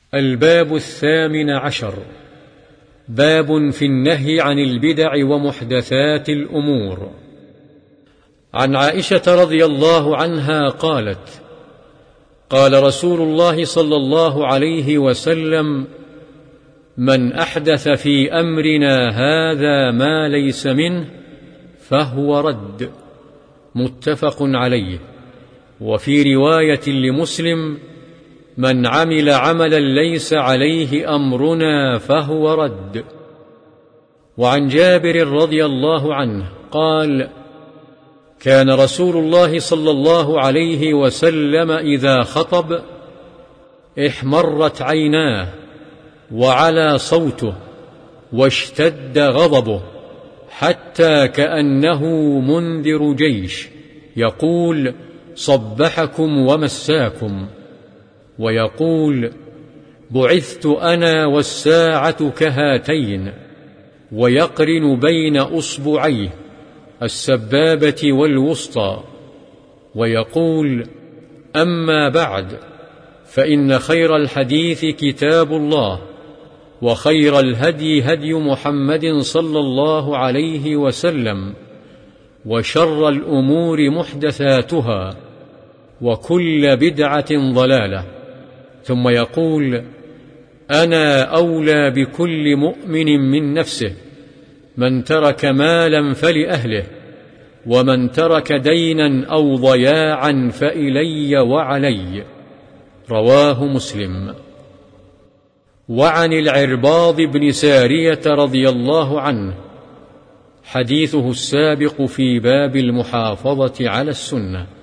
الباب 18. باب في النهي عن البدع ومحدثات الأمور. عن عائشة رضي الله عنها قالت: قال رسول الله صلى الله عليه وسلم: من أحدث في أمرنا هذا ما ليس منه فهو رد. متفق عليه. وفي رواية لمسلم: من عمل عملا ليس عليه أمرنا فهو رد. وعن جابر رضي الله عنه قال: كان رسول الله صلى الله عليه وسلم إذا خطب احمرت عيناه وعلى صوته واشتد غضبه، حتى كأنه منذر جيش يقول: صبحكم ومساكم. ويقول: بعثت أنا والساعة كهاتين، ويقرن بين أصبعيه السبابة والوسطى. ويقول: أما بعد، فإن خير الحديث كتاب الله، وخير الهدي هدي محمد صلى الله عليه وسلم، وشر الأمور محدثاتها، وكل بدعة ضلالة. ثم يقول: أنا أولى بكل مؤمن من نفسه، من ترك مالا فلأهله، ومن ترك دينا أو ضياعا فإلي وعلي. رواه مسلم. وعن العرباض بن سارية رضي الله عنه حديثه السابق في باب المحافظة على السنة.